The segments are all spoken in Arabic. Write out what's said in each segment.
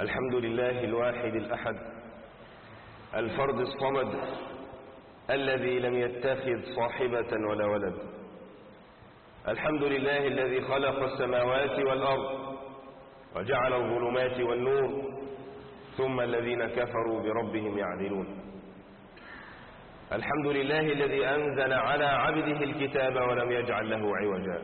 الحمد لله الواحد الأحد الفرد الصمد الذي لم يتخذ صاحبة ولا ولد. الحمد لله الذي خلق السماوات والأرض وجعل الظلمات والنور ثم الذين كفروا بربهم يعدلون. الحمد لله الذي أنزل على عبده الكتاب ولم يجعل له عوجا.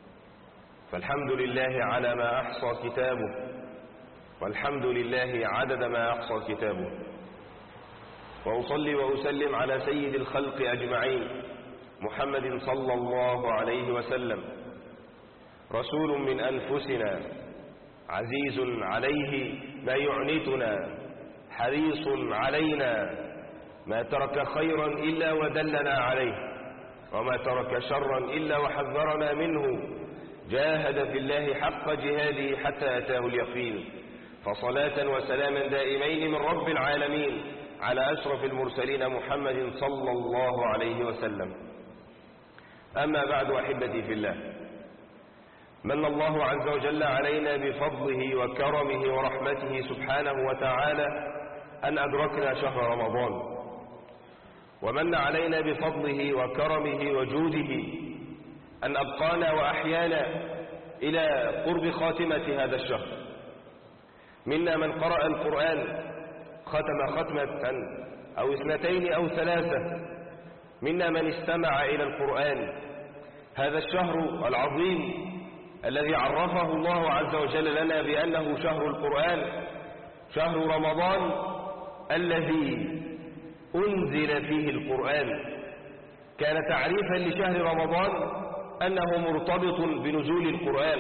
فالحمد لله على ما أحصى كتابه، والحمد لله عدد ما أحصى كتابه. وأصلي وأسلم على سيد الخلق أجمعين محمد صلى الله عليه وسلم، رسول من أنفسنا عزيز عليه ما يعنتنا، حريص علينا، ما ترك خيرا إلا ودلنا عليه، وما ترك شرا إلا وحذرنا منه، جاهد في الله حق جهاده حتى أتاه اليقين. فصلاة وسلاما دائمين من رب العالمين على أشرف المرسلين محمد صلى الله عليه وسلم. أما بعد أحبتي في الله، من الله عز وجل علينا بفضله وكرمه ورحمته سبحانه وتعالى أن أدركنا شهر رمضان، ومن علينا بفضله وكرمه وجوده أن أبقانا وأحيانا إلى قرب خاتمة هذا الشهر. منا من قرأ القرآن ختم ختمة أو اثنتين أو ثلاثة، منا من استمع إلى القرآن. هذا الشهر العظيم الذي عرفه الله عز وجل لنا بأنه شهر القرآن، شهر رمضان الذي أنزل فيه القرآن. كان تعريفا لشهر رمضان أنه مرتبط بنزول القرآن،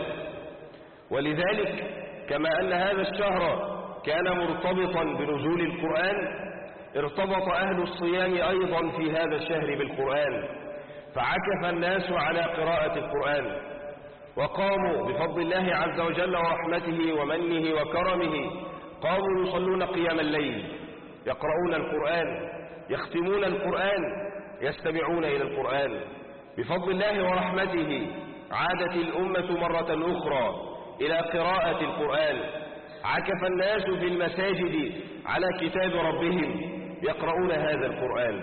ولذلك كما أن هذا الشهر كان مرتبطا بنزول القرآن، ارتبط أهل الصيام أيضا في هذا الشهر بالقرآن، فعكف الناس على قراءة القرآن، وقاموا بفضل الله عز وجل ورحمته ومنه وكرمه، قاموا يصلون قيام الليل، يقرؤون القرآن، يختمون القرآن، يستمعون إلى القرآن. بفضل الله ورحمته عادت الأمة مرة أخرى إلى قراءة القرآن، عكف الناس في المساجد على كتاب ربهم يقرؤون هذا القرآن.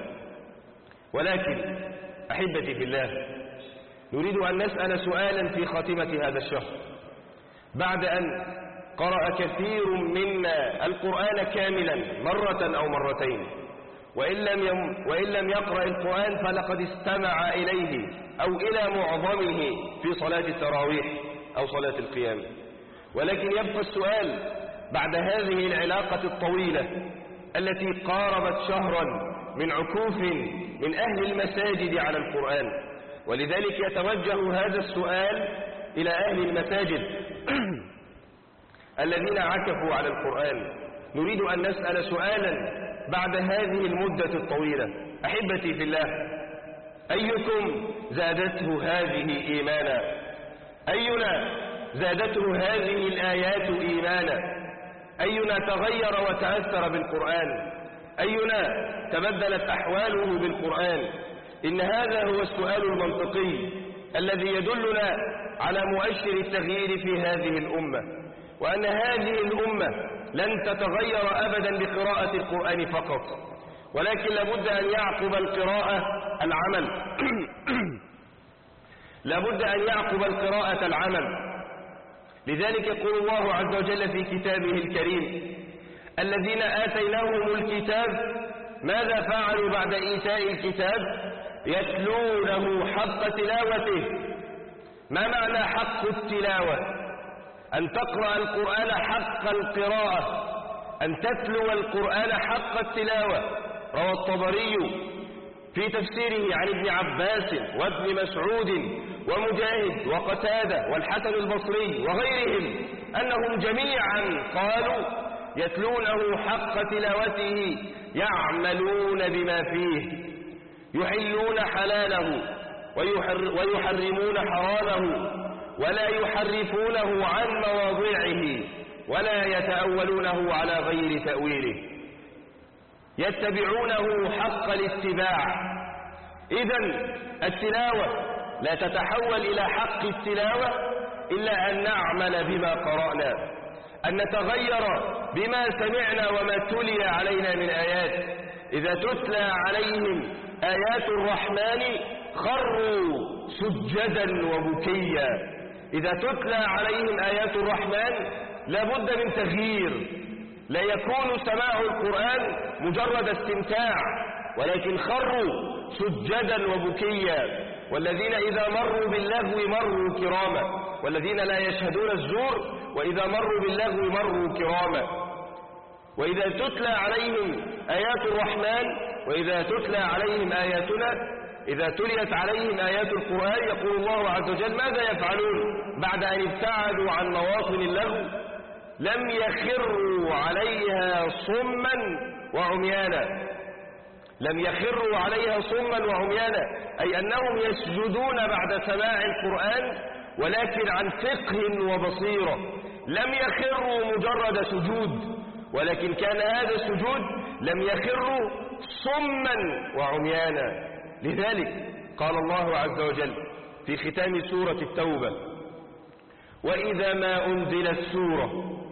ولكن أحبتي في الله، نريد أن نسأل سؤالا في خاتمة هذا الشهر، بعد أن قرأ كثير منا القرآن كاملا مرة أو مرتين، وإن لم يقرأ القرآن فلقد استمع إليه أو إلى معظمه في صلاة التراويح أو صلاة القيام. ولكن يبقى السؤال بعد هذه العلاقة الطويلة التي قاربت شهرا من عكوف من أهل المساجد على القرآن، ولذلك يتوجه هذا السؤال إلى أهل المساجد الذين عكفوا على القرآن. نريد أن نسأل سؤالا بعد هذه المدة الطويلة. أحبتي في الله، أيكم زادته هذه إيمانا؟ أينا زادته هذه الآيات إيمانا؟ أينا تغير وتأثر بالقرآن؟ أينا تبدلت أحواله بالقرآن؟ إن هذا هو السؤال المنطقي الذي يدلنا على مؤشر التغيير في هذه الأمة، وأن هذه الأمة لن تتغير أبدا بقراءة القرآن فقط، ولكن لابد أن يعقب القراءة العمل لابد أن يعقب القراءة العمل. لذلك يقول الله عز وجل في كتابه الكريم: الذين آتيناهم الكتاب ماذا فعلوا بعد إيتاء الكتاب؟ يتلونه حق تلاوته. ما معنى حق التلاوة؟ أن تقرأ القرآن حق القراءة، أن تتلو القرآن حق التلاوة. روى الطبري في تفسيره عن ابن عباس وابن مسعود ومجاهد وقتادة والحسن البصري وغيرهم أنهم جميعا قالوا: يتلونه حق تلاوته، يعملون بما فيه، يحلون حلاله ويحرمون حرامه، ولا يحرفونه عن مواضعه، ولا يتأولونه على غير تأويله، يتبعونه حق الاتباع. إذن التلاوة لا تتحول إلى حق التلاوة إلا أن نعمل بما قرأنا. أن نتغير بما سمعنا وما تلي علينا من آيات. إذا تتلى عليهم آيات الرحمن خروا سجدا وبكيا. إذا تتلى عليهم آيات الرحمن لابد من تغيير، لا يكون سماع القرآن مجرد استمتاع، ولكن خروا سجدا وبكيا. والذين إذا مروا باللغو مروا كراما، والذين لا يشهدون الزور وإذا مروا باللغو مروا كراما. وإذا تتلى عليهم آيات الرحمن وإذا تتلى عليهم آياتنا، إذا تليت عليهم آيات القرآن يقول الله عز وجل ماذا يفعلون بعد أن ابتعدوا عن مواطن اللغو؟ لم يخروا عليها صما وعميانا. لم يخروا عليها صما وعميانا، أي أنهم يسجدون بعد سماع القرآن ولكن عن فقه وبصيرة. لم يخروا مجرد سجود، ولكن كان هذا السجود لم يخروا صما وعميانا. لذلك قال الله عز وجل في ختام سورة التوبة: وإذا ما أنزلت سورة.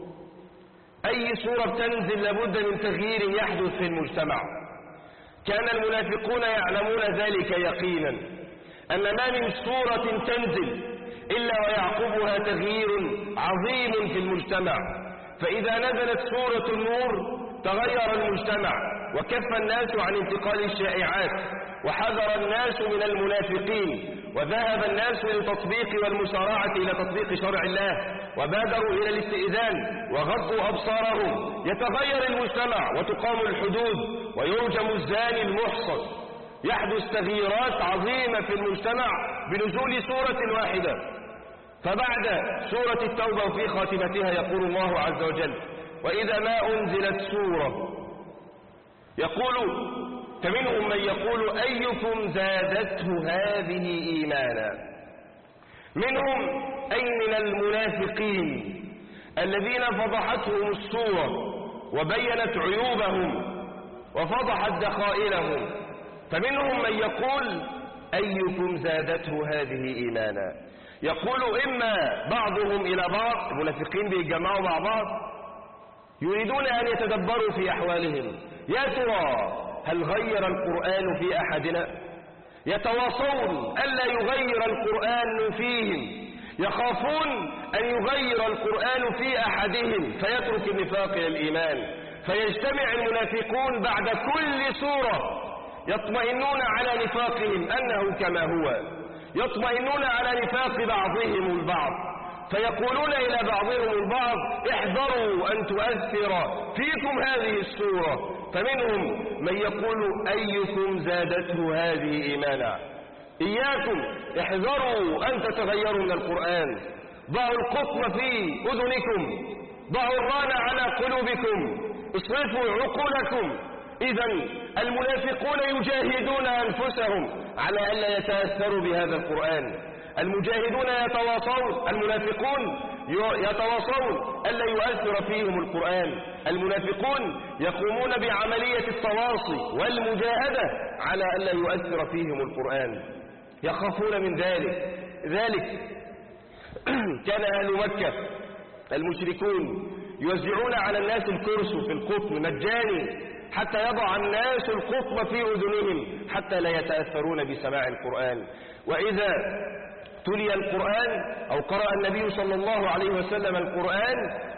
أي سورة تنزل لابد من تغيير يحدث في المجتمع. كان المنافقون يعلمون ذلك يقينا، أن ما من سورة تنزل إلا ويعقبها تغيير عظيم في المجتمع. فإذا نزلت سورة النور تغير المجتمع، وكف الناس عن انتقال الشائعات، وحذر الناس من المنافقين، وذهب الناس للتطبيق والمسارعة إلى تطبيق شرع الله، وبادروا إلى الاستئذان وغضوا أبصارهم. يتغير المجتمع وتقام الحدود ويرجم الزاني المحصن. يحدث تغييرات عظيمة في المجتمع بنزول سورة واحدة. فبعد سورة التوبة وفي خاتمتها يقول الله عز وجل: وإذا ما أنزلت سورة يقول، فمنهم من يقول أيكم زادته هذه إيمانا. منهم أي من المنافقين الذين فضحتهم السورة وبينت عيوبهم وفضحت دخائلهم. فمنهم من يقول أيكم زادته هذه إيمانا. يقول إما بعضهم إلى بعض، المنافقين بيتجمعوا مع بعض يريدون أن يتدبروا في أحوالهم، يا ترى هل غير القرآن في أحدنا؟ يتواصون ألا يغير القرآن فيهم، يخافون أن يغير القرآن في أحدهم فيترك النفاق إلى الإيمان. فيجتمع المنافقون بعد كل سورة يطمئنون على نفاقهم أنه كما هو، يطمئنون على نفاق بعضهم البعض، فيقولون إلى بعضهم البعض: احذروا أن تؤثر فيكم هذه السورة. فمنهم من يقول أيكم زادته هذه إيمانا. إياكم احذروا أن تتغيروا من القرآن. ضعوا القطن في أذنكم، ضعوا الران على قلوبكم، اصرفوا عقولكم. إذن المنافقون يجاهدون أنفسهم على ألا يتأثروا بهذا القرآن. المجاهدون يتواصون، المنافقون يتواصون ألا يؤثر فيهم القرآن. المنافقون يقومون بعملية التواصي والمجاهدة على ألا يؤثر فيهم القرآن، يخافون من ذلك كان أهل مكة المشركون يوزعون على الناس الكرسي في القطن مجاني حتى يضع الناس القطن في أذنهم حتى لا يتأثرون بسماع القرآن. وإذا تلي القرآن أو قرأ النبي صلى الله عليه وسلم القرآن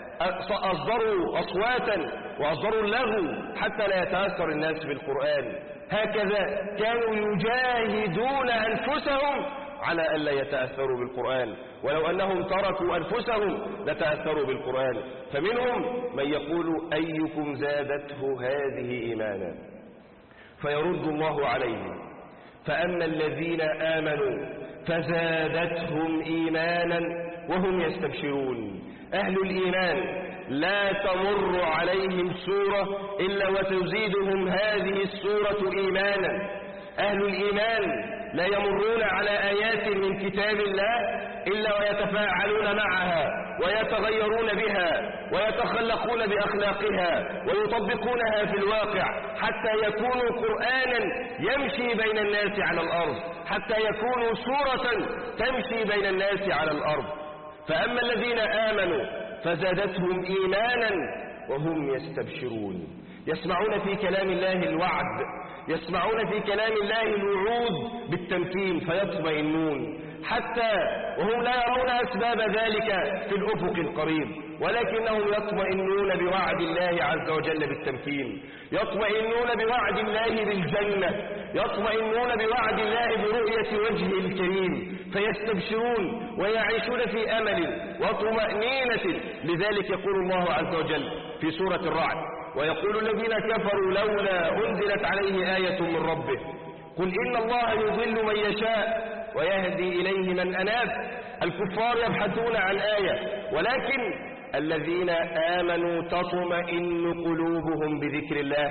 أصدروا أصواتا وأصدروا اللغو حتى لا يتأثر الناس بالقرآن. هكذا كانوا يجاهدون أنفسهم على ألا يتأثروا بالقرآن، ولو أنهم تركوا أنفسهم لتأثروا بالقرآن. فمنهم من يقول أيكم زادته هذه إيمانا، فيرد الله عليهم: فأما الذين آمنوا فزادتهم إيمانا وهم يستبشرون. أهل الإيمان لا تمر عليهم سورة إلا وتزيدهم هذه السورة إيمانا. أهل الإيمان لا يمرون على آيات من كتاب الله إلا ويتفاعلون معها ويتغيرون بها ويتخلقون بأخلاقها ويطبقونها في الواقع حتى يكونوا قرآنا يمشي بين الناس على الأرض، حتى يكونوا سورة تمشي بين الناس على الأرض. فأما الذين آمنوا فزادتهم إيمانا وهم يستبشرون. يسمعون في كلام الله الوعد، يسمعون في كلام الله الوعود بالتمكين فيطمئنون، حتى وهم لا يرون أسباب ذلك في الأفق القريب، ولكنهم يطمئنون بوعد الله عز وجل بالتمكين، يطمئنون بوعد الله بالجنة، يطمئنون بوعد الله برؤية وجهه الكريم، فيستبشرون ويعيشون في أمل وطمأنينة. لذلك يقول الله عز وجل في سورة الرعد: ويقول الذين كفروا لولا أنزلت عليه آية من ربه قل إن الله يضل من يشاء ويهدي إليه من أناب. الكفار يبحثون عن آية، ولكن الذين آمنوا تطمئن قلوبهم بذكر الله،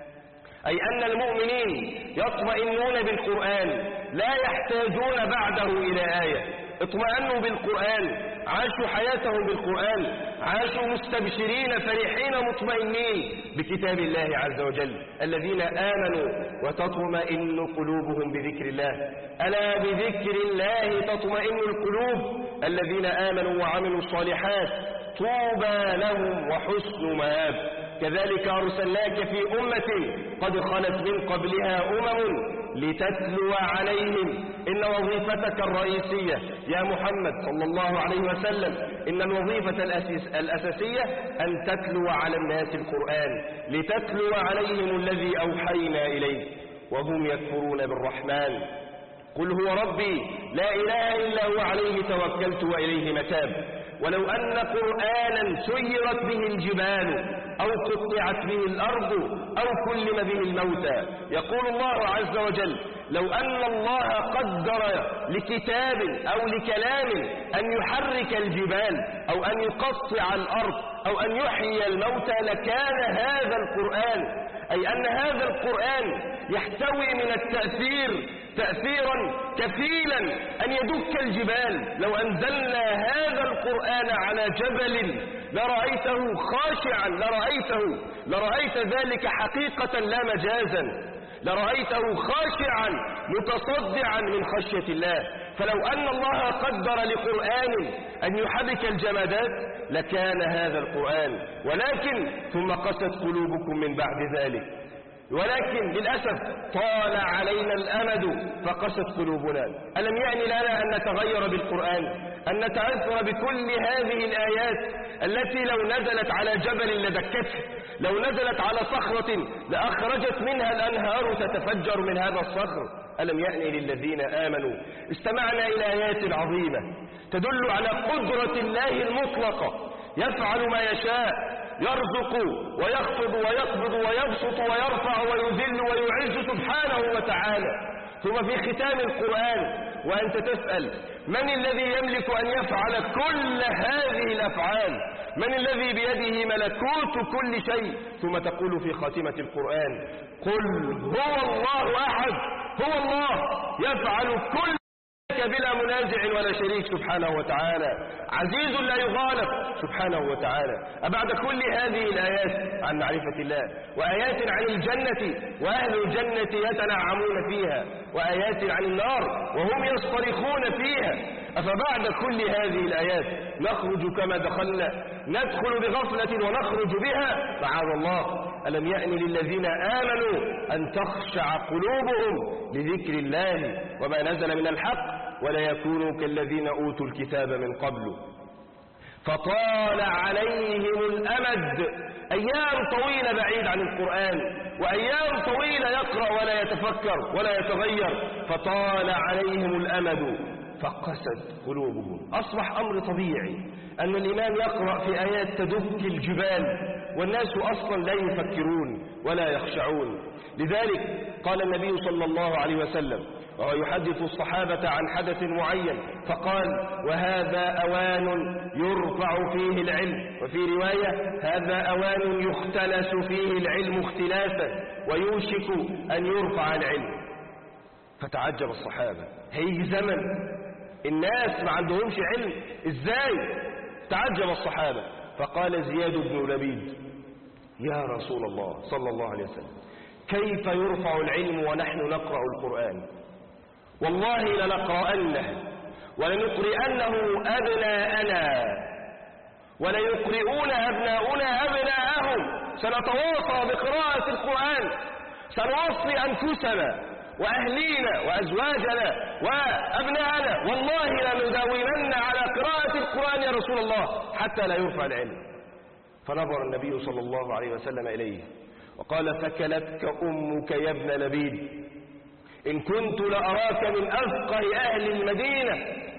أي أن المؤمنين يطمئنون بالقرآن لا يحتاجون بعده إلى آية، اطمئنوا بالقرآن، عاشوا حياتهم بالقرآن، عاشوا مستبشرين فرحين مطمئنين بكتاب الله عز وجل. الذين آمنوا وتطمئن قلوبهم بذكر الله، ألا بذكر الله تطمئن القلوب. الذين آمنوا وعملوا الصالحات طوبى لهم وحسن مآب. كذلك أرسلناك في أمة قد خلت من قبلها أمم لتتلو عليهم. إن وظيفتك الرئيسية يا محمد صلى الله عليه وسلم، إن الوظيفة الأساسية أن تتلو على الناس القرآن، لتتلو عليهم الذي أوحينا إليه وهم يكفرون بالرحمن. قل هو ربي لا إله إلا هو عليه توكلت وإليه متاب. ولو أن قرآنا سيرت به الجبال أو قطعت به الأرض أو كلم به الموتى. يقول الله عز وجل: لو أن الله قدر لكتاب أو لكلام أن يحرك الجبال أو أن يقطع الأرض أو أن يحيي الموتى لكان هذا القرآن، أي أن هذا القرآن يحتوي من التأثير تأثيرا كفيلا أن يدك الجبال. لو أنزلنا هذا القرآن على جبل لرأيته خاشعا، لرأيت ذلك حقيقة لا مجازا، لرأيته خاشعا متصدعا من خشية الله. فلو أن الله قدر لقرآن أن يحرك الجمادات لكان هذا القرآن، ولكن ثم قست قلوبكم من بعد ذلك، ولكن للأسف طال علينا الأمد فقست قلوبنا. ألم يعني لنا أن نتغير بالقرآن، أن نتأثر بكل هذه الآيات التي لو نزلت على جبل لدكته، لو نزلت على صخرة لأخرجت منها الأنهار تتفجر من هذا الصخر؟ ألم يعني للذين آمنوا؟ استمعنا إلى آيات عظيمة تدل على قدرة الله المطلقة، يفعل ما يشاء، يرزق ويخفض ويقبض ويبسط ويرفع ويذل ويعز سبحانه وتعالى. ثم في ختام القرآن وأنت تسأل: من الذي يملك أن يفعل كل هذه الأفعال؟ من الذي بيده ملكوت كل شيء؟ ثم تقول في خاتمة القرآن: قل هو الله أحد، هو الله يفعل كل بلا منازع ولا شريك سبحانه وتعالى، عزيز لا يغالب سبحانه وتعالى. أبعد كل هذه الآيات عن معرفة الله، وآيات عن الجنة وأهل الجنة يتنعمون فيها، وآيات عن النار وهم يصطرخون فيها، أفبعد كل هذه الآيات نخرج كما دخلنا، ندخل بغفلة ونخرج بها؟ معاذ الله. ألم يأن للذين آمنوا أن تخشع قلوبهم لذكر الله وما نزل من الحق ولا يكونوا كالذين أوتوا الكتاب من قبل فطال عليهم الأمد. أيام طويلة بعيد عن القرآن، وأيام طويلة يقرأ ولا يتفكر ولا يتغير، فطال عليهم الأمد فقست قلوبهم. أصبح أمر طبيعي أن الإمام يقرأ في آيات تدك الجبال، والناس أصلا لا يفكرون ولا يخشعون. لذلك قال النبي صلى الله عليه وسلم وهو يحدث الصحابة عن حدث معين فقال: وهذا أوان يرفع فيه العلم، وفي رواية: هذا أوان يختلس فيه العلم اختلاسا ويوشك أن يرفع العلم. فتعجب الصحابة، هيجي زمن الناس ما عندهمش علم إزاي؟ تعجب الصحابة. فقال زياد بن لبيد: يا رسول الله صلى الله عليه وسلم، كيف يرفع العلم ونحن نقرأ القرآن؟ والله لنقرأنه ولنقرئنه أبناءنا وليقرئون أبناؤنا أبناءهم. سنتواصى بقراءة القرآن، سنوصي أنفسنا وأهلينا وأزواجنا وأبناءنا، والله لنداومن على قراءة القرآن يا رسول الله حتى لا يرفع العلم. فنظر النبي صلى الله عليه وسلم إليه وقال: ثكلتك أمك يا ابن لبيد، إن كنت لأراك من أفقه أهل المدينة.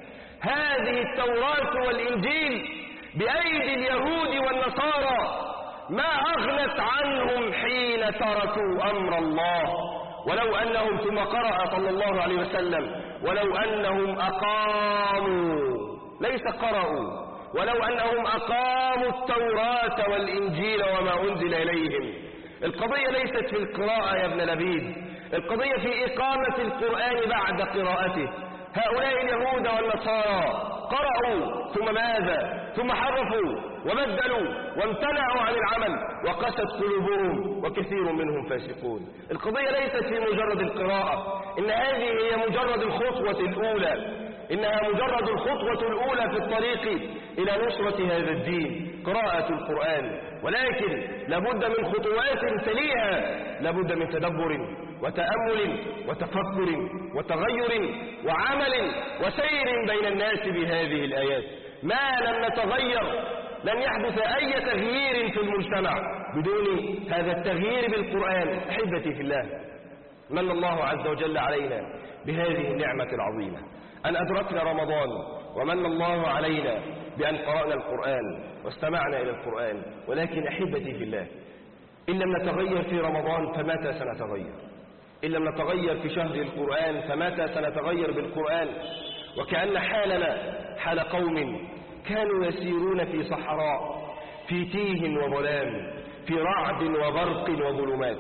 هذه التوراة والإنجيل بأيدي اليهود والنصارى ما أغنت عنهم حين تركوا أمر الله. ولو أنهم، ثم قرأ صلى الله عليه وسلم: ولو أنهم أقاموا، ليس قرأوا، ولو أنهم أقاموا التوراة والإنجيل وما أنزل إليهم. القضية ليست في القراءة يا ابن لبيد، القضية في إقامة القرآن بعد قراءته. هؤلاء اليهود والنصارى قرأوا ثم ماذا؟ ثم حرفوا وبدلوا وامتنعوا عن العمل وقست قلوبهم وكثير منهم فاسقون. القضية ليست في مجرد القراءة، إن هذه هي مجرد الخطوة الأولى، إنها مجرد الخطوة الأولى في الطريق إلى نصرة هذا الدين، قراءة القرآن. ولكن لابد من خطوات تليها، لابد من تدبر وتأمل وتفكر وتغير وعمل وسير بين الناس بهذه الآيات. ما لم نتغير لن يحدث أي تغيير في المجتمع بدون هذا التغيير بالقرآن. أحبتي في الله، من الله عز وجل علينا بهذه النعمة العظيمة أن أدركنا رمضان، ومن الله علينا بأن قرأنا القرآن واستمعنا إلى القرآن. ولكن أحبتي في الله، إن لم نتغير في رمضان فمتى سنتغير؟ إن لم نتغير في شهر القرآن فمتى سنتغير بالقرآن؟ وكأن حالنا حال قوم كانوا يسيرون في صحراء، في تيه وظلام، في رعد وبرق وظلمات،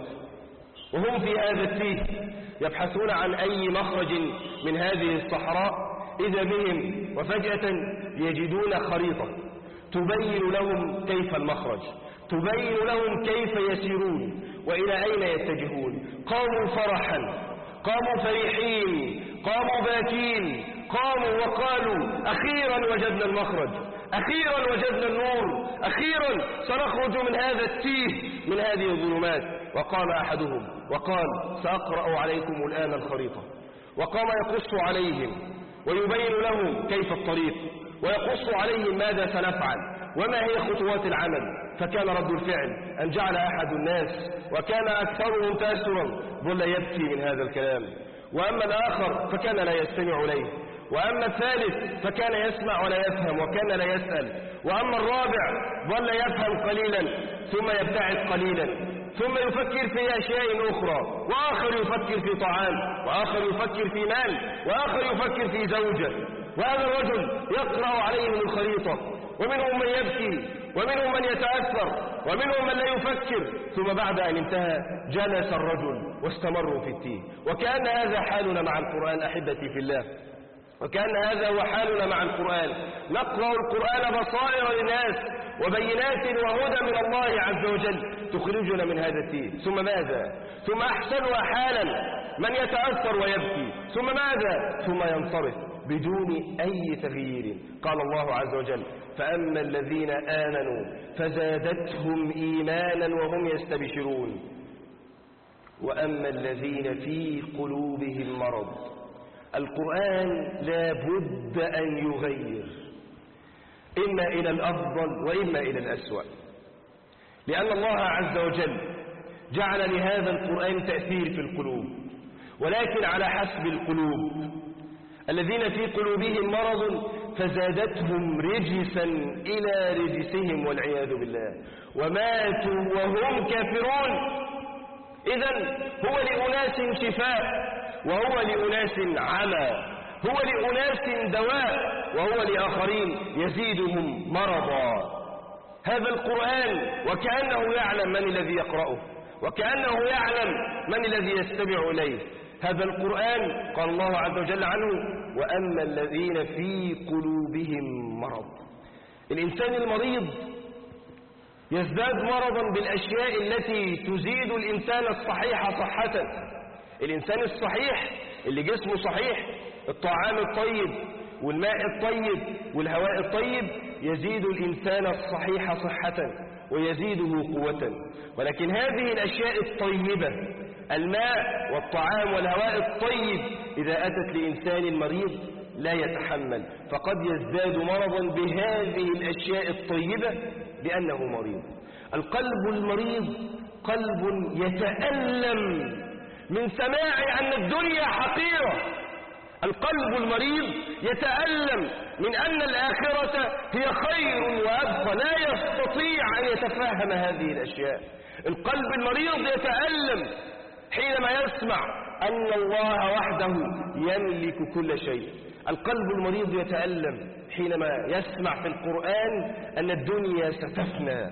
وهم في هذا التيه يبحثون عن أي مخرج من هذه الصحراء، إذا بهم وفجأة يجدون خريطة تبين لهم كيف المخرج، تبين لهم كيف يسيرون وإلى أين يتجهون. قاموا فرحا، قاموا فرحين، قاموا باكين، قاموا وقالوا: أخيرا وجدنا المخرج، أخيرا وجدنا النور، أخيرا سنخرج من هذا التيه، من هذه الظلمات. وقام أحدهم وقال: سأقرأ عليكم الآن الخريطة. وقام يقص عليهم ويبين لهم كيف الطريق، ويقص عليهم ماذا سنفعل وما هي خطوات العمل. فكان رد الفعل أن جعل أحد الناس، وكان أكثرهم تأثرا، ظل يبكي من هذا الكلام. وأما الآخر فكان لا يستمع إليه، وأما الثالث فكان يسمع ولا يفهم وكان لا يسأل، وأما الرابع ظل يفهم قليلا ثم يبتعد قليلا، ثم يفكر في أشياء أخرى، وآخر يفكر في طعام، وآخر يفكر في مال، وآخر يفكر في زوجة. وهذا الرجل يقرأ عليهم الخريطة، ومنهم من يبكي، ومنهم من يتأثر، ومنهم من لا يفكر. ثم بعد أن انتهى جلس الرجل واستمروا في التيه. وكأن هذا حالنا مع القرآن أحبتي في الله، وكأن هذا هو حالنا مع القرآن. نقرأ القرآن بصائر للناس وبينات وهدى من الله عز وجل تخرجنا من هذا التيه. ثم ماذا؟ ثم أحسنها حالا من يتأثر ويبكي، ثم ماذا؟ ثم ينصرف بدون أي تغيير. قال الله عز وجل: فأما الذين آمنوا فزادتهم إيمانا وهم يستبشرون، وأما الذين في قلوبهم مرض. القرآن لا بد أن يغير، إما إلى الأفضل وإما إلى الأسوأ، لأن الله عز وجل جعل لهذا القرآن تأثير في القلوب، ولكن على حسب القلوب. الذين في قلوبهم مرض فزادتهم رجسا إلى رجسهم والعياذ بالله، وماتوا وهم كافرون. إذن هو لأناس شفاء وهو لأناس عمى، هو لأناس دواء وهو لآخرين يزيدهم مرضا. هذا القرآن وكأنه يعلم من الذي يقرأه، وكأنه يعلم من الذي يستمع إليه. هذا القرآن قال الله عز وجل عنه: وأما الذين في قلوبهم مرض. الإنسان المريض يزداد مرضا بالأشياء التي تزيد الإنسان الصحيح صحة. الإنسان الصحيح اللي جسمه صحيح، الطعام الطيب، والماء الطيب والهواء الطيب يزيد الإنسان الصحيح صحة ويزيده قوة. ولكن هذه الأشياء الطيبة الماء والطعام والهواء الطيب إذا أتت لإنسان مريض لا يتحمل، فقد يزداد مرضا بهذه الأشياء الطيبة لأنه مريض. القلب المريض قلب يتألم من سماع أن الدنيا حقيرة. القلب المريض يتألم من أن الآخرة هي خير وأبقى، لا يستطيع أن يتفهم هذه الأشياء. القلب المريض يتألم حينما يسمع أن الله وحده يملك كل شيء. القلب المريض يتألم حينما يسمع في القرآن أن الدنيا ستفنى،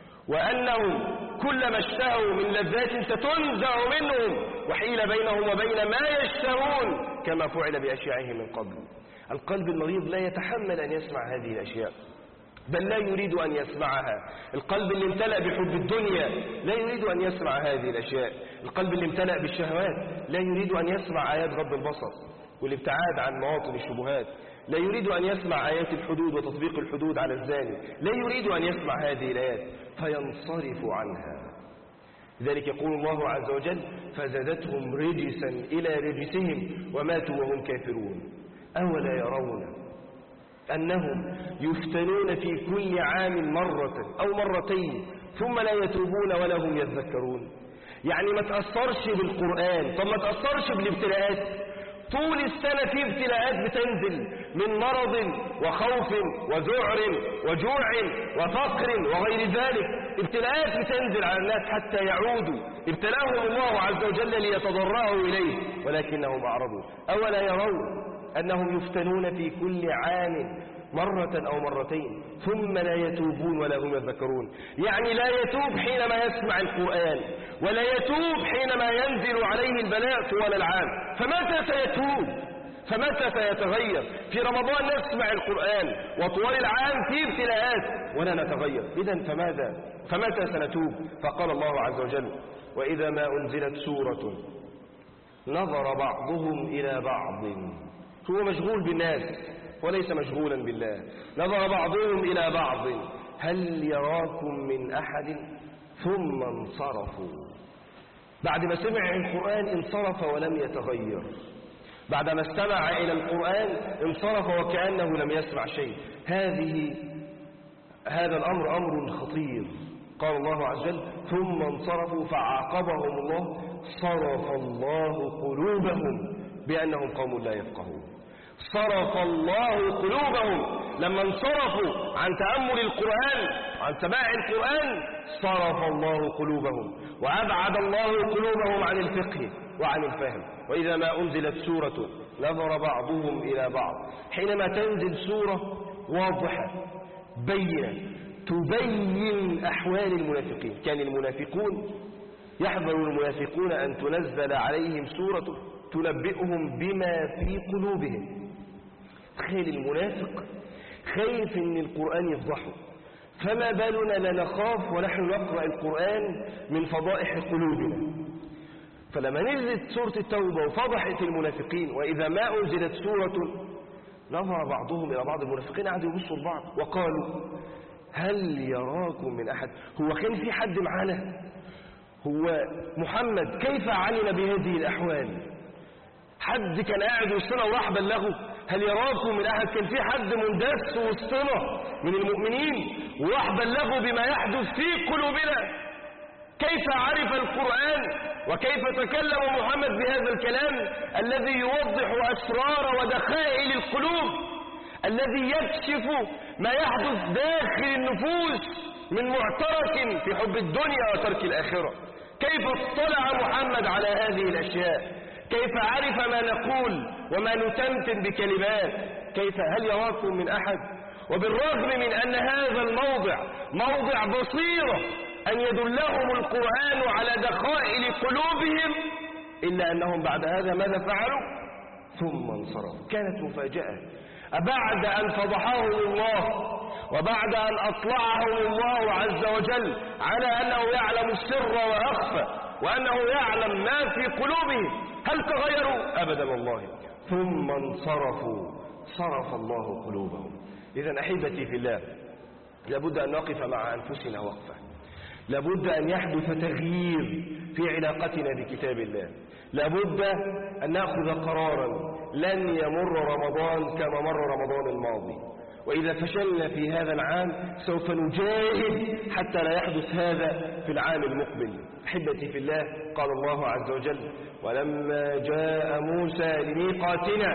وأنهم كلما اشتهوا من لذات ستنزع منهم وحيل بينهم وبين ما يشتهون كما فعل بأشياعهم من قبل. القلب المريض لا يتحمل أن يسمع هذه الأشياء، بل لا يريد أن يسمعها. القلب اللي امتلأ بحب الدنيا لا يريد أن يسمع هذه الأشياء. القلب اللي امتلأ بالشهوات لا يريد أن يسمع آيات غض البصر والابتعاد عن مواطن الشبهات، لا يريد أن يسمع آيات الحدود وتطبيق الحدود على الزاني، لا يريد أن يسمع هذه الآيات فينصرف عنها. لذلك يقول الله عز وجل: فزادتهم رجسا إلى رجسهم وماتوا وهم كافرون. أولا يرون أنهم يفتنون في كل عام مرة أو مرتين ثم لا يتوبون ولا هم يذكرون؟ يعني ما تأثرش بالقرآن، طب ما تأثرش بالابتلاءات. طول السنة في ابتلاءات بتنزل من مرض وخوف وذعر وجوع وفقر وغير ذلك، ابتلاءات بتنزل على الناس حتى يعودوا. ابتلاهم الله عز وجل ليتضرعوا إليه ولكنهم أعرضوا. أولا يرون أنهم يفتنون في كل عام مرة أو مرتين ثم لا يتوبون ولا هم يذكرون؟ يعني لا يتوب حينما يسمع القرآن ولا يتوب حينما ينزل عليه البلاء طوال العام. فمتى سيتوب؟ فمتى سيتغير؟ في رمضان نسمع القرآن وطوال العام في ابتلاءات ولا نتغير. إذن فمتى سنتوب؟ فقال الله عز وجل: وإذا ما أنزلت سورة نظر بعضهم إلى بعض. هو مشغول بالناس وليس مشغولا بالله. نظر بعضهم إلى بعض هل يراكم من أحد ثم انصرفوا. بعد ما سمع القرآن انصرف ولم يتغير، بعد ما استمع إلى القرآن انصرف وكأنه لم يسمع شيء. هذا الأمر أمر خطير. قال الله عز وجل: ثم انصرفوا فعاقبهم الله صرف الله قلوبهم بأنهم قوم لا يفقهون. صرف الله قلوبهم لما انصرفوا عن تأمل القرآن عن سماع القرآن، صرف الله قلوبهم وأبعد الله قلوبهم عن الفقه وعن الفهم. وإذا ما أنزلت سورة نظر بعضهم إلى بعض. حينما تنزل سورة واضحة بينة تبين أحوال المنافقين، كان المنافقون يحذر المنافقون أن تنزل عليهم سورة تنبئهم بما في قلوبهم. تخيل المنافق خايف ان القرآن يفضحه، فما بالنا لا نخاف ونحن نقرأ القرآن من فضائح قلوبنا. فلما نزلت سورة التوبة وفضحت المنافقين، وإذا ما أنزلت سورة نظر بعضهم إلى بعض، المنافقين قعدوا يبصوا لبعض وقالوا: هل يراكم من أحد؟ هو كان في حد معانا؟ هو محمد كيف علم بهذه الأحوال؟ حد كان قاعد وسطنا وراح بلغه؟ هل يراكم من أحد؟ كان في حد مندس وسطنا من المؤمنين وراح بلغه بما يحدث في قلوبنا؟ كيف عرف القرآن وكيف تكلم محمد بهذا الكلام الذي يوضح أسرار ودخائل القلوب، الذي يكشف ما يحدث داخل النفوس من معترك في حب الدنيا وترك الآخرة؟ كيف اطلع محمد على هذه الأشياء؟ كيف عرف ما نقول وما نتمتم بكلمات؟ هل يراكم من أحد؟ وبالرغم من أن هذا الموضع موضع بصيرة أن يدلهم القرآن على دخائل قلوبهم، إلا أنهم بعد هذا ماذا فعلوا؟ ثم انصرفوا. كانت مفاجأة. بعد أن فضحهم الله وبعد أن أطلعهم الله عز وجل على أنه يعلم السر وأخفى وأنه يعلم ما في قلوبهم، هل تغيروا؟ أبدا والله. ثم انصرفوا صرف الله قلوبهم. إذن أحبتي في الله، لابد أن نقف مع أنفسنا وقفة، لابد أن يحدث تغيير في علاقتنا بكتاب الله، لابد أن نأخذ قرارا لن يمر رمضان كما مر رمضان الماضي، وإذا فشلنا في هذا العام سوف نجاهد حتى لا يحدث هذا في العام المقبل. أحبتي في الله، قال الله عز وجل: ولما جاء موسى لميقاتنا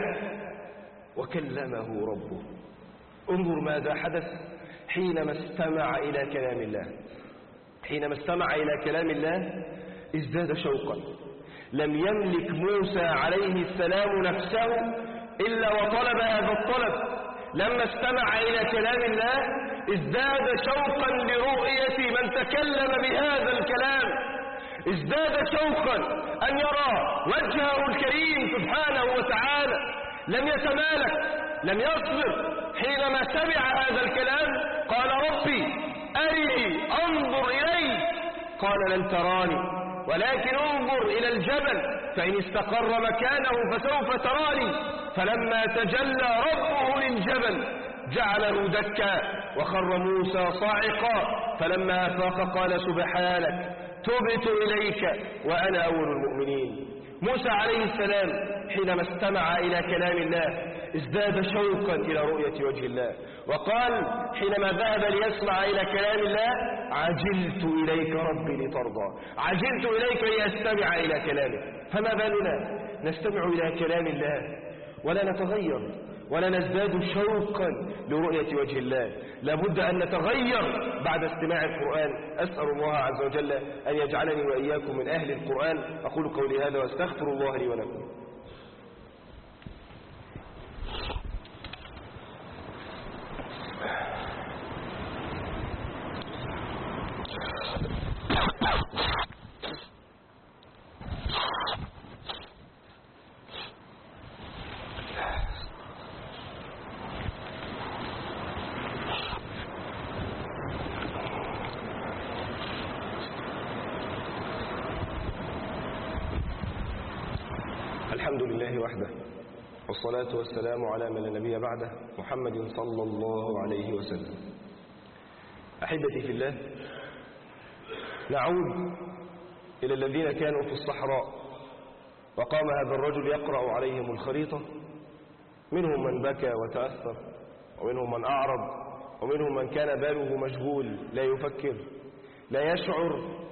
وكلمه ربه. انظر ماذا حدث حينما استمع إلى كلام الله. حينما استمع إلى كلام الله ازداد شوقا. لم يملك موسى عليه السلام نفسه إلا وطلب هذا الطلب. لما استمع إلى كلام الله ازداد شوقا لرؤية من تكلم بهذا الكلام، ازداد شوقا أن يرى وجهه الكريم سبحانه وتعالى. لم يتمالك، لم يصبر. حينما سمع هذا الكلام قال: ربي أرني أنظر إليك. قال: لن تراني ولكن انظر إلى الجبل فإن استقر مكانه فسوف تراني. فلما تجلى ربه للجبل جعله دكا وخر موسى صاعقا. فلما أفاق قال: سبحانك تبت إليك وأنا أول المؤمنين. موسى عليه السلام حينما استمع إلى كلام الله ازداد شوقا إلى رؤية وجه الله، وقال حينما ذهب ليسمع إلى كلام الله: عجلت إليك ربي لترضى، عجلت إليك لأستمع إلى كلامك. فما بالنا نستمع إلى كلام الله ولا نتغير ولا نزداد شوقا لرؤية وجه الله؟ لابد أن نتغير بعد استماع القرآن. أسأل الله عز وجل أن يجعلني وإياكم من أهل القرآن. أقول قولي هذا وأستغفر الله لي ولكم. الحمد لله وحده، والصلاة والسلام على من لا نبي بعده، محمد صلى الله عليه وسلم. أحبتي في الله، نعود إلى الذين كانوا في الصحراء وقام هذا الرجل يقرأ عليهم الخريطة. منهم من بكى وتأثر، ومنهم من أعرض، ومنهم من كان باله مشغول لا يفكر، لا يشعر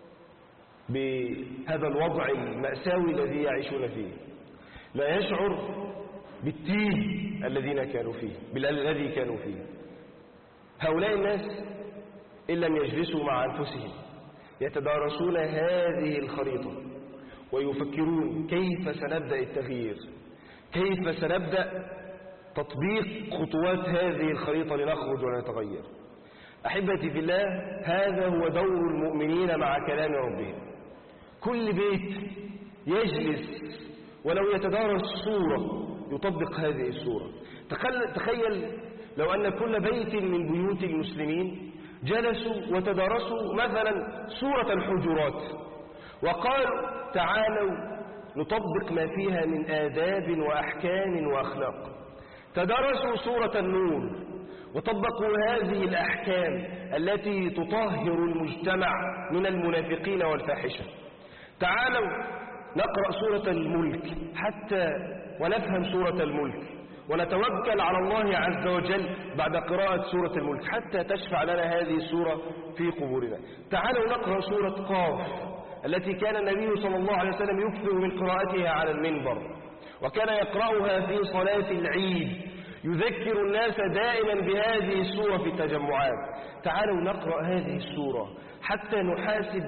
بهذا الوضع المأساوي الذي يعيشون فيه، لا يشعر بالتيه الذي كانوا فيه. هؤلاء الناس إن لم يجلسوا مع أنفسهم يتدارسون هذه الخريطة ويفكرون كيف سنبدأ التغيير، كيف سنبدأ تطبيق خطوات هذه الخريطة لنخرج ونتغير. أحبتي في الله، هذا هو دور المؤمنين مع كلام ربهم. كل بيت يجلس ولو يتدارس سورة يطبق هذه السورة. تخيل لو أن كل بيت من بيوت المسلمين جلسوا وتدارسوا مثلا سورة الحجرات وقالوا: تعالوا نطبق ما فيها من آداب وأحكام وأخلاق. تدارسوا سورة النور وطبقوا هذه الأحكام التي تطهر المجتمع من المنافقين والفاحشة. تعالوا نقرأ سورة الملك حتى ونفهم سورة الملك ونتوكل على الله عز وجل بعد قراءة سورة الملك حتى تشفع لنا هذه السورة في قبورنا. تعالوا نقرأ سورة قاف التي كان النبي صلى الله عليه وسلم يكثر من قراءتها على المنبر، وكان يقرأها في صلاة العيد، يذكر الناس دائما بهذه السورة في التجمعات. تعالوا نقرأ هذه السورة حتى نحاسب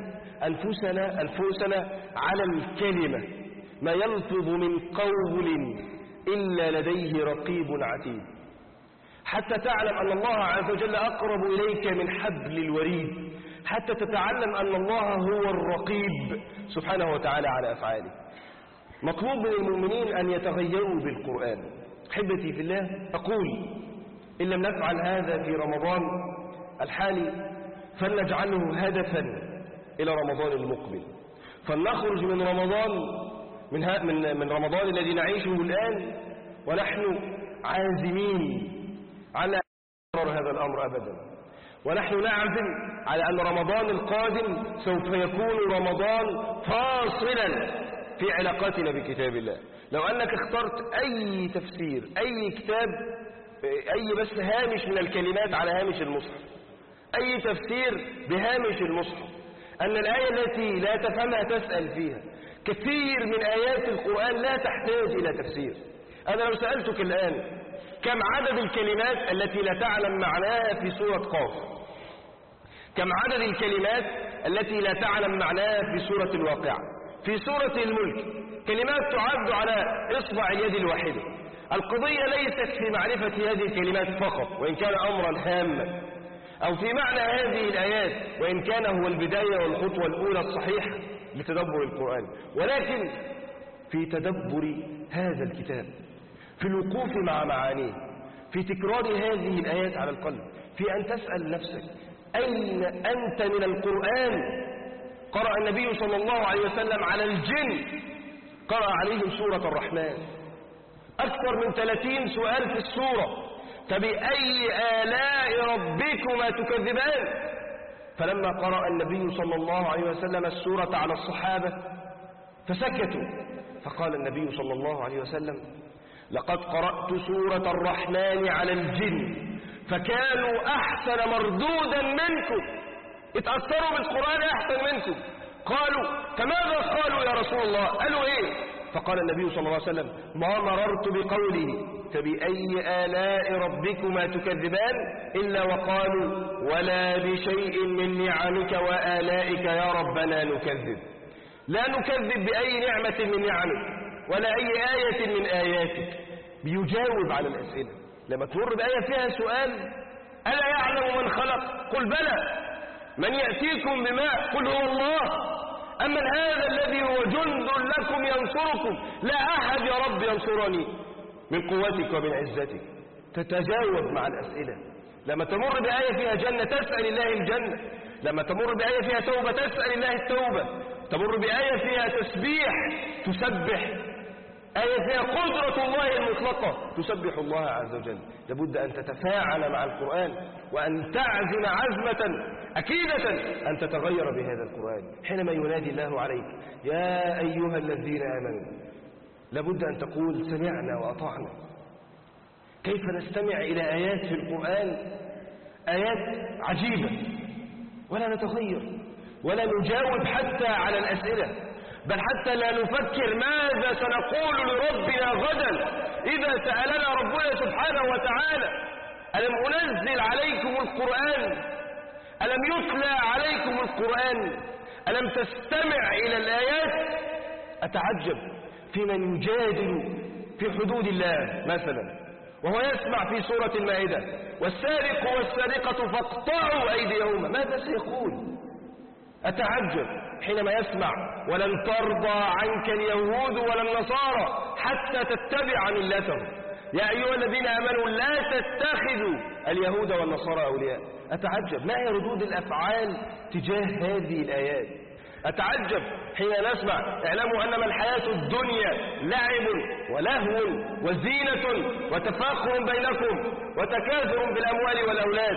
أنفسنا على الكلمة، ما يلفظ من قول إلا لديه رقيب عتيد، حتى تعلم أن الله عز وجل أقرب إليك من حبل الوريد، حتى تتعلم أن الله هو الرقيب سبحانه وتعالى على أفعاله. مطلوب من المؤمنين أن يتغيروا بالقرآن. أحبتي في الله، أقول إن لم نفعل هذا في رمضان الحالي فلنجعله هدفا إلى رمضان المقبل، فلنخرج من رمضان الذي نعيشه الآن ونحن عازمين على أن هذا الأمر أبدا. ونحن نعزم على أن رمضان القادم سوف يكون رمضان فاصلا في علاقاتنا بكتاب الله. لو أنك اخترت أي تفسير، أي كتاب، أي بس هامش من الكلمات على هامش المصحف، أي تفسير بهامش المصحف، أن الآية التي لا تفهمها تسأل فيها. كثير من آيات القرآن لا تحتاج إلى تفسير. أنا لو سألتك الآن كم عدد الكلمات التي لا تعلم معناها في سورة قاف؟ كم عدد الكلمات التي لا تعلم معناها في سورة الواقعة؟ في سورة الملك كلمات تعد على إصبع اليد الواحدة. القضية ليست في معرفة هذه الكلمات فقط، وإن كان أمرا هاما، أو في معنى هذه الآيات، وإن كان هو البداية والخطوة الأولى الصحيحة لتدبر القرآن، ولكن في تدبر هذا الكتاب، في الوقوف مع معانيه، في تكرار هذه الآيات على القلب، في أن تسأل نفسك أين أنت من القرآن؟ قرأ النبي صلى الله عليه وسلم على الجن، قرأ عليهم سورة الرحمن، أكثر من 30 سؤال في السورة، فبأي آلاء ربكما تكذبان؟ فلما قرأ النبي صلى الله عليه وسلم السورة على الصحابة فسكتوا، فقال النبي صلى الله عليه وسلم: لقد قرأت سورة الرحمن على الجن فكانوا أحسن مردودا منكم، اتأثروا بالقرآن أحسن منكم. قالوا: فماذا قالوا يا رسول الله؟ قالوا إيه؟ فقال النبي صلى الله عليه وسلم: ما مررت بقوله فبأي آلاء ربكما تكذبان إلا وقالوا ولا بشيء من نعمك وآلائك يا ربنا نكذب. لا نكذب بأي نعمة من نعمك ولا أي آية من آياتك. بيجاوب على الأسئلة. لما تمر بآية فيها سؤال: ألا يعلم من خلق؟ قل بلى. من يأتيكم بماء؟ قل هو الله. أما هذا الذي هو جند لكم ينصركم؟ لا أحد يا رب ينصرني من قوتك ومن عزتك. تتجاوب مع الأسئلة. لما تمر بآية فيها جنة تسأل الله الجنة، لما تمر بآية فيها توبة تسأل الله التوبة، تمر بآية فيها تسبيح تسبح، آية فيها قدرة الله المطلقة تسبح الله عز وجل. لابد أن تتفاعل مع القرآن وأن تعزم عزمة أكيدة أن تتغير بهذا القرآن. حينما ينادي الله عليك: يا أيها الذين آمنوا، لابد أن تقول: سمعنا وأطعنا. كيف نستمع إلى آيات في القرآن، آيات عجيبة، ولا نتغير ولا نجاوب حتى على الأسئلة، بل حتى لا نفكر ماذا سنقول لربنا غدا إذا سألنا ربنا سبحانه وتعالى: ألم أنزل عليكم القرآن؟ ألم يتلى عليكم القرآن؟ ألم تستمع إلى الآيات؟ أتعجب في من يجادل في حدود الله مثلا وهو يسمع في سورة المائدة: والسارق والسارقة فاقطعوا أيديهما. ماذا سيقول؟ أتعجب حينما يسمع: ولن ترضى عنك اليهود ولا النصارى حتى تتبع ملتهم. يا أيها الذين آمنوا لا تتخذوا اليهود والنصارى أولياء. أتعجب ما هي ردود الأفعال تجاه هذه الآيات. أتعجب حين نسمع: اعلموا أنما الحياة الدنيا لعب ولهو وزينة وتفاخر بينكم وتكاثر بالأموال والأولاد.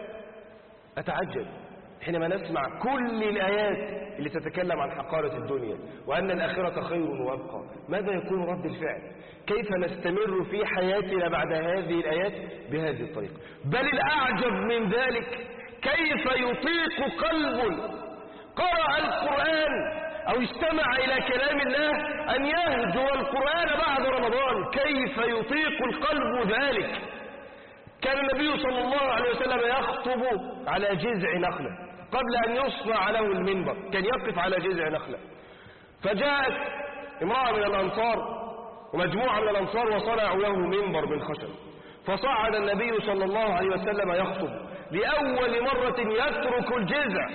أتعجب حينما نسمع كل الآيات اللي تتكلم عن حقارة الدنيا وأن الآخرة خير وأبقى. ماذا يكون رد الفعل؟ كيف نستمر في حياتنا بعد هذه الآيات بهذه الطريقة؟ بل الأعجب من ذلك: كيف يطيق قلب قرأ القرآن أو استمع إلى كلام الله أن يهجر القرآن بعد رمضان؟ كيف يطيق القلب ذلك؟ كان النبي صلى الله عليه وسلم يخطب على جذع نخلة قبل أن يصنع له المنبر، كان يقف على جذع نخلة. فجاءت امرأة من الأنصار ومجموعة من الأنصار وصنعوا له منبر من خشب، فصعد النبي صلى الله عليه وسلم يخطب لأول مرة يترك الجذع،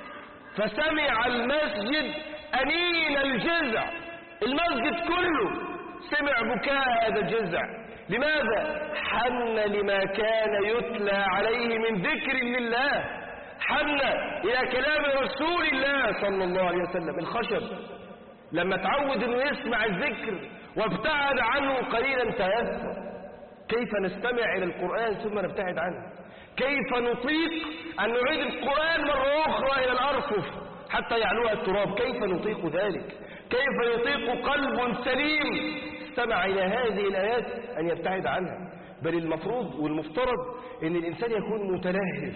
فسمع المسجد أنين الجذع، المسجد كله سمع بكاء هذا الجذع. لماذا؟ حن لما كان يتلى عليه من ذكر لله، حن إلى كلام رسول الله صلى الله عليه وسلم. الخشب لما تعود أنه يسمع الذكر وابتعد عنه قليلا تيسر، كيف نستمع إلى القرآن ثم نبتعد عنه؟ كيف نطيق أن نعيد القرآن مرة أخرى إلى الأرفف حتى يعلوها التراب؟ كيف نطيق ذلك؟ كيف يطيق قلب سليم استمع إلى هذه الآيات أن يبتعد عنها؟ بل المفروض والمفترض أن الإنسان يكون متلهف،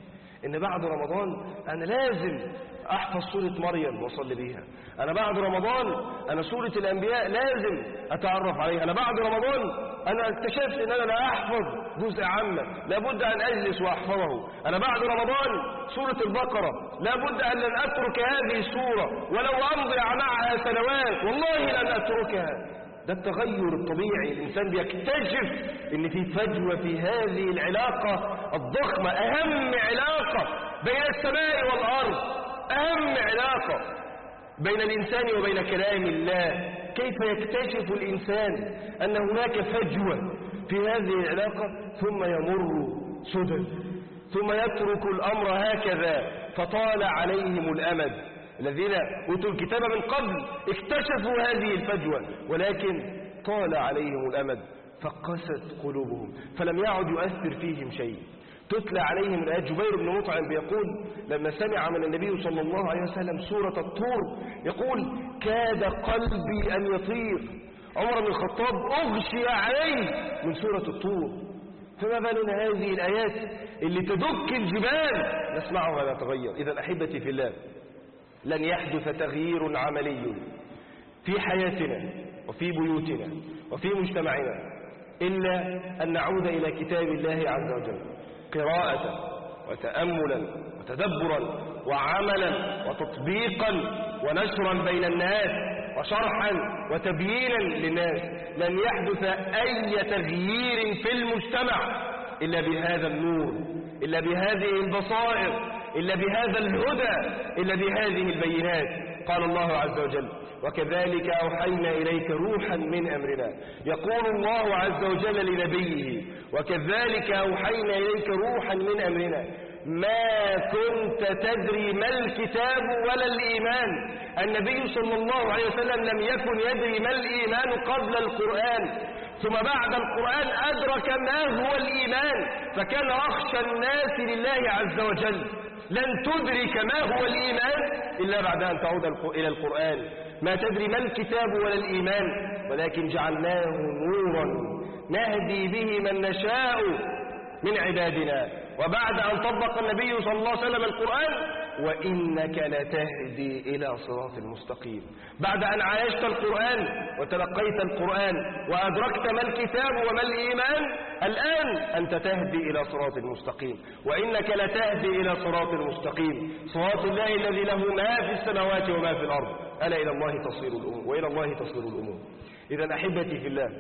إن بعد رمضان أنا لازم أحفظ سورة مريم وأصلي بيها، أنا بعد رمضان أنا سورة الأنبياء لازم أتعرف عليها، أنا بعد رمضان أنا اكتشفت أن أنا لا أحفظ جزء عامة لابد أن أجلس وأحفظه، أنا بعد رمضان سورة البقرة لابد أن لن أترك هذه السورة ولو أمضي معها سنوات والله لن أتركها. ده التغير الطبيعي، الإنسان بيكتشف إن في فجوة في هذه العلاقة الضخمة، أهم علاقة بين السماء والأرض، أهم علاقة بين الإنسان وبين كلام الله. كيف يكتشف الإنسان أن هناك فجوة في هذه العلاقة ثم يمر سدى، ثم يترك الأمر هكذا، فطال عليهم الأمد. الذين أوتوا الكتاب من قبل اكتشفوا هذه الفجوة، ولكن طال عليهم الأمد فقست قلوبهم فلم يعد يؤثر فيهم شيء. تتلى عليهم الآيات. جبير بن مطعم بيقول لما سمع من النبي صلى الله عليه وسلم سورة الطور يقول كاد قلبي أن يطير. عمر بن الخطاب أغشي عليه من سورة الطور، فما بالنا هذه الآيات اللي تدك الجبال نسمعها لا تغير. إذا أحبتي في الله، لن يحدث تغيير عملي في حياتنا وفي بيوتنا وفي مجتمعنا إلا أن نعود إلى كتاب الله عز وجل قراءة وتأملا وتدبرا وعملا وتطبيقا ونشرا بين الناس وشرحا وتبيينا للناس. لن يحدث أي تغيير في المجتمع إلا بهذا النور، إلا بهذه البصائر، إلا بهذا الهدى، إلا بهذه البينات. قال الله عز وجل وكذلك أوحينا إليك روحا من أمرنا. يقول الله عز وجل لنبيه وكذلك أوحينا إليك روحا من أمرنا ما كنت تدري ما الكتاب ولا الإيمان. النبي صلى الله عليه وسلم لم يكن يدري ما الإيمان قبل القرآن، ثم بعد القرآن أدرك ما هو الإيمان، فكان أخشى الناس لله عز وجل. لن تدرك ما هو الإيمان إلا بعد أن تعود إلى القرآن. ما تدري ما الكتاب ولا الإيمان، ولكن جعلناه نورا نهدي به من نشاء من عبادنا. وبعد أن طبق النبي صلى الله عليه وسلم القرآن وإنك لتهدي إلى صراط المستقيم. بعد أن عايشت القرآن وتلقيت القرآن وأدركت ما الكتاب وما الإيمان، الآن أنت تهدي إلى صراط المستقيم. وإنك لتهدي إلى صراط المستقيم، صراط الله الذي له ما في السماوات وما في الأرض، ألا إلى الله تصير الأمور وإلى الله تصير الأمور. إذا أحبتي في الله،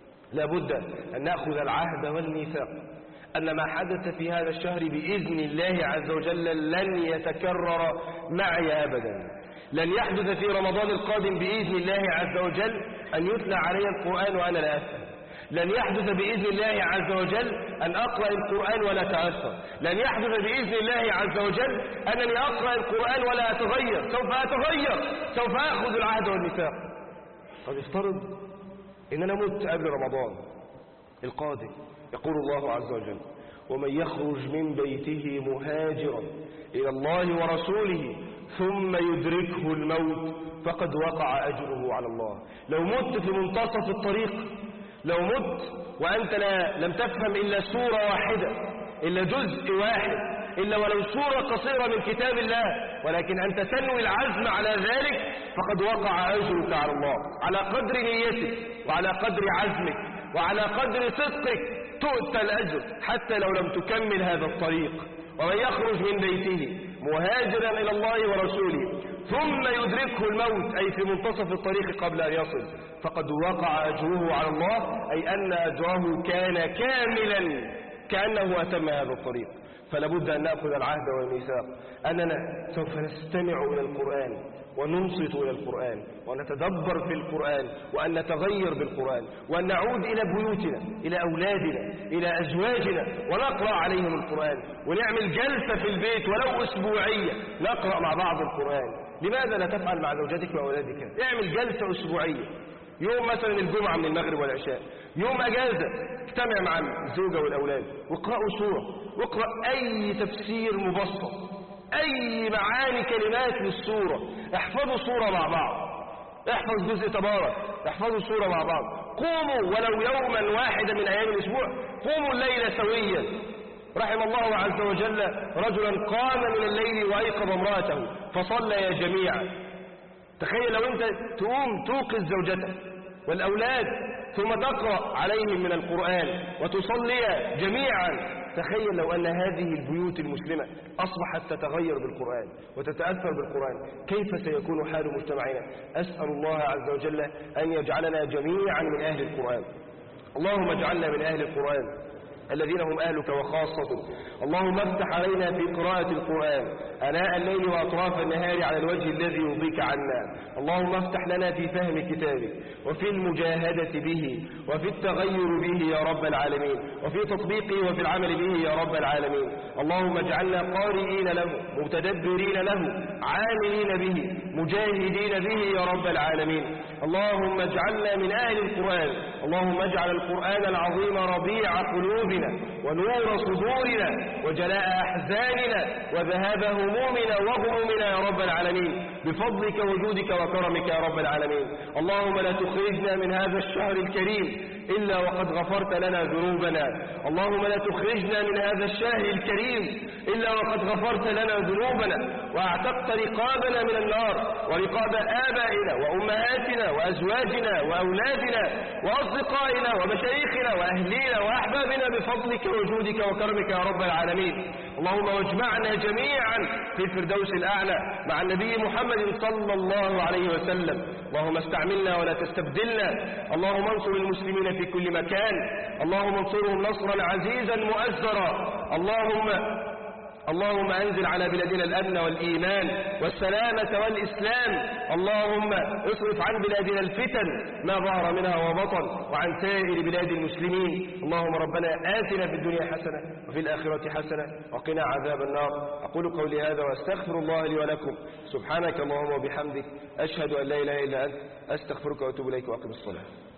لابد أن نأخذ العهد والميثاق أن ما حدث في هذا الشهر بإذن الله عز وجل لن يتكرر معي أبدا. لن يحدث في رمضان القادم بإذن الله عز وجل أن يتلى علي القرآن وأنا لا أفهم. لن يحدث بإذن الله عز وجل أن أقرأ القرآن ولا أتأثر. لن يحدث بإذن الله عز وجل أنني أقرأ القرآن ولا أتغير. سوف أتغير، سوف أخذ العهد والميثاق. قد افترض إن أنا مت قبل رمضان القادم. يقول الله عز وجل ومن يخرج من بيته مهاجرا إلى الله ورسوله ثم يدركه الموت فقد وقع أجره على الله. لو مت في منتصف الطريق، لو مت وأنت لم تفهم إلا سورة واحدة، إلا جزء واحد، إلا ولو سورة قصيرة من كتاب الله، ولكن أنت تنوي العزم على ذلك فقد وقع أجرك على الله. على قدر نيتك وعلى قدر عزمك وعلى قدر صدقك تؤتى الأجر حتى لو لم تكمل هذا الطريق. ومن يخرج من بيته مهاجرا إلى الله ورسوله ثم يدركه الموت، أي في منتصف الطريق قبل أن يصل، فقد وقع أجره على الله، أي أن أجره كان كاملا كأنه أتم هذا الطريق. فلابد أن نأخذ العهد والميثاق أننا سوف نستمع إلى القرآن وننصت إلى القرآن ونتدبر في القرآن وأن نتغير بالقرآن وأن نعود إلى بيوتنا، إلى أولادنا، إلى أزواجنا ونقرأ عليهم القرآن، ونعمل جلسة في البيت ولو أسبوعية نقرأ مع بعض القرآن. لماذا لا تفعل مع زوجتك وأولادك؟ اعمل جلسة أسبوعية يوم مثلا الجمعة من المغرب والعشاء، يوم أجازة اجتمع مع الزوجة والأولاد واقرأوا سورة، واقرأ أي تفسير مبسط، أي معاني كلمات للسورة، احفظوا سورة مع بعض، احفظ جزء تبارك، احفظوا سورة مع بعض، قوموا ولو يوما واحدا من أيام الأسبوع، قوموا الليل سويا. رحم الله عز وجل رجلا قام من الليل وأيقظ امرأته فصليا جميعا. تخيل لو أنت تقوم توقظ زوجتك والأولاد ثم تقرأ عليهم من القرآن وتصلي جميعا. تخيل لو أن هذه البيوت المسلمة أصبحت تتغير بالقرآن وتتأثر بالقرآن، كيف سيكون حال مجتمعنا؟ أسأل الله عز وجل أن يجعلنا جميعا من أهل القرآن. اللهم اجعلنا من أهل القرآن الذين هم أهلك وخاصتك. اللهم افتح علينا في قراءة القرآن أناء الليل وأطراف النهار على الوجه الذي يرضيك عنا. اللهم افتح لنا في فهم كتابك وفي المجاهدة به وفي التغير به يا رب العالمين، وفي تطبيقه وفي العمل به يا رب العالمين. اللهم اجعلنا قارئين له متدبرين له عاملين به مجاهدين به يا رب العالمين. اللهم اجعلنا من أهل القرآن. اللهم اجعل القرآن العظيم ربيع قلوبنا ونور صدورنا وجلاء أحزاننا وذهاب همومنا وغمومنا يا رب العالمين، بفضلك وجودك وكرمك يا رب العالمين. اللهم لا تخرجنا من هذا الشهر الكريم إلا وقد غفرت لنا ذنوبنا. اللهم لا تخرجنا من هذا الشهر الكريم إلا وقد غفرت لنا ذنوبنا وأعتقت رقابنا من النار ورقاب آبائنا وأمهاتنا وأزواجنا وأولادنا وأصدقائنا ومشايخنا وأهلينا وأحبابنا بفضلك وجودك وكرمك يا رب العالمين. اللهم واجمعنا جميعا في الفردوس الأعلى مع النبي محمد صلى الله عليه وسلم. اللهم استعملنا ولا تستبدلنا. اللهم انصر المسلمين في كل مكان. اللهم انصرهم نصرا عزيزا مؤزرا. اللهم أنزل على بلادنا الأمن والإيمان والسلامة والإسلام. اللهم اصرف عن بلادنا الفتن ما ظهر منها وبطن وعن سائر بلاد المسلمين. اللهم ربنا آتنا في الدنيا حسنة وفي الآخرة حسنة وقنا عذاب النار. أقول قولي هذا وأستغفر الله لي ولكم. سبحانك اللهم وبحمدك، أشهد أن لا إله إلا أنت، أستغفرك وأتوب إليك وأقم الصلاة.